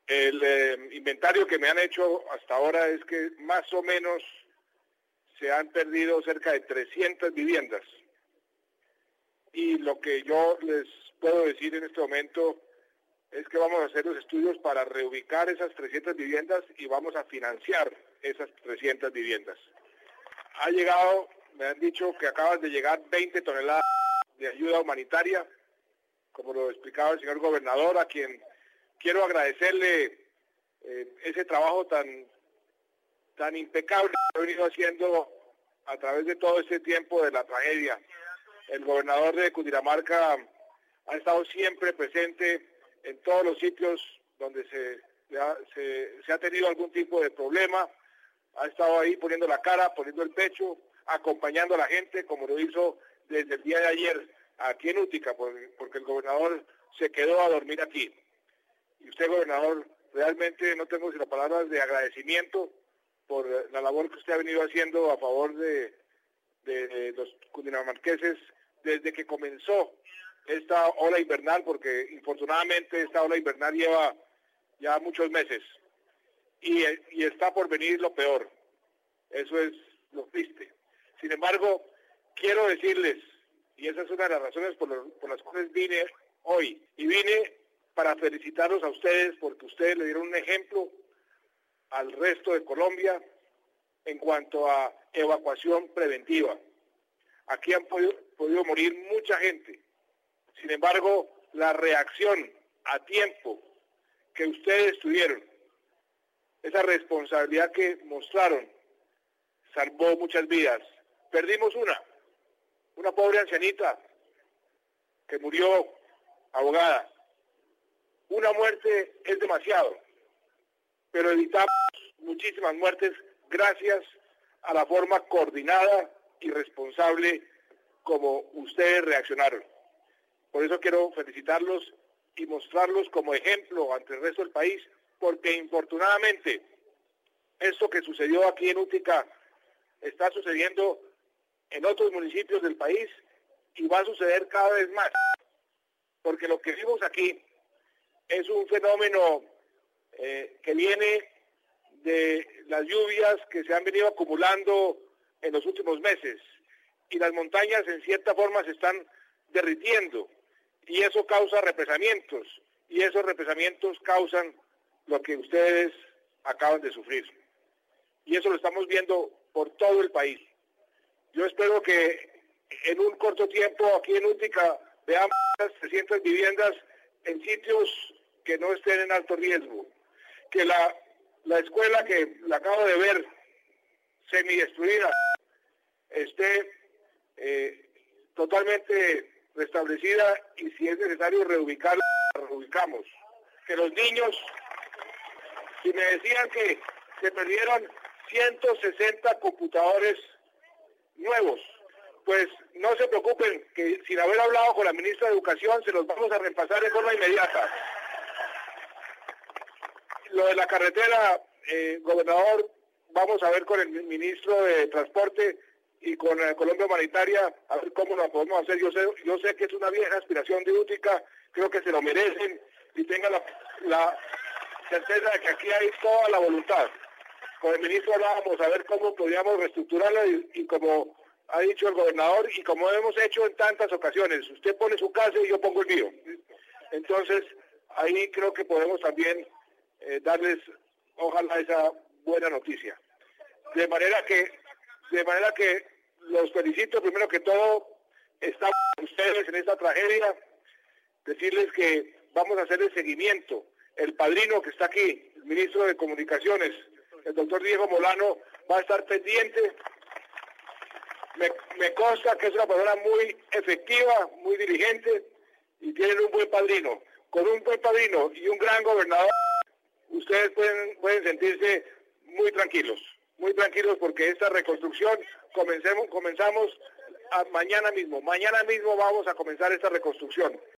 El inventario que me han hecho hasta ahora es que más o menos se han perdido cerca de 300 viviendas. Y lo que yo les puedo decir en este momento es que vamos a hacer los estudios para reubicar esas 300 viviendas y vamos a financiar esas 300 viviendas. Ha llegado, me han dicho que acaban de llegar 20 toneladas de ayuda humanitaria, como lo explicaba el señor gobernador, a quien quiero agradecerle ese trabajo tan impecable que ha venido haciendo a través de todo este tiempo de la tragedia. El gobernador de Cundinamarca ha estado siempre presente en todos los sitios donde se ha tenido algún tipo de problema. Ha estado ahí poniendo la cara, poniendo el pecho, acompañando a la gente, como lo hizo desde el día de ayer aquí en Útica, porque el gobernador se quedó a dormir aquí. Y usted, gobernador, realmente no tengo sino palabras de agradecimiento por la labor que usted ha venido haciendo a favor de los cundinamarqueses desde que comenzó esta ola invernal, porque infortunadamente esta ola invernal lleva ya muchos meses y está por venir lo peor. Eso es lo triste. Sin embargo, quiero decirles, y esa es una de las razones por las cuales vine hoy, y vine para felicitarlos a ustedes porque ustedes le dieron un ejemplo al resto de Colombia en cuanto a evacuación preventiva. Aquí han podido morir mucha gente. Sin embargo, la reacción a tiempo que ustedes tuvieron, esa responsabilidad que mostraron, salvó muchas vidas. Perdimos una pobre ancianita que murió ahogada. Una muerte es demasiado, pero evitamos muchísimas muertes gracias a la forma coordinada y responsable como ustedes reaccionaron. Por eso quiero felicitarlos y mostrarlos como ejemplo ante el resto del país, porque infortunadamente esto que sucedió aquí en Útica está sucediendo en otros municipios del país y va a suceder cada vez más, porque lo que vimos aquí es un fenómeno que viene de las lluvias que se han venido acumulando en los últimos meses y las montañas en cierta forma se están derritiendo y eso causa represamientos y esos represamientos causan lo que ustedes acaban de sufrir y eso lo estamos viendo por todo el país. Yo espero que en un corto tiempo aquí en Útica veamos 300 viviendas en sitios que no estén en alto riesgo, que la escuela que la acabo de ver semidestruida esté totalmente restablecida y si es necesario reubicarla, la reubicamos. Que los niños, si me decían que se perdieron 160 computadores nuevos, pues no se preocupen, que sin haber hablado con la ministra de Educación se los vamos a repasar de forma inmediata. Lo de la carretera, gobernador, vamos a ver con el ministro de Transporte y con Colombia Humanitaria a ver cómo lo podemos hacer. Yo sé que es una vieja aspiración de Útica, creo que se lo merecen y tengan la certeza de que aquí hay toda la voluntad. Con el ministro hablábamos a ver cómo podríamos reestructurarlo y como ha dicho el gobernador y como hemos hecho en tantas ocasiones, usted pone su casa y yo pongo el mío. Entonces, ahí creo que podemos también darles, ojalá, esa buena noticia. De manera que los felicito, primero que todo, estamos con ustedes en esta tragedia, decirles que vamos a hacer el seguimiento. El padrino que está aquí, el ministro de Comunicaciones, el doctor Diego Molano, va a estar pendiente. Me consta que es una persona muy efectiva, muy diligente y tienen un buen padrino. Con un buen padrino y un gran gobernador, ustedes pueden sentirse muy tranquilos porque esta reconstrucción comenzamos mañana mismo vamos a comenzar esta reconstrucción.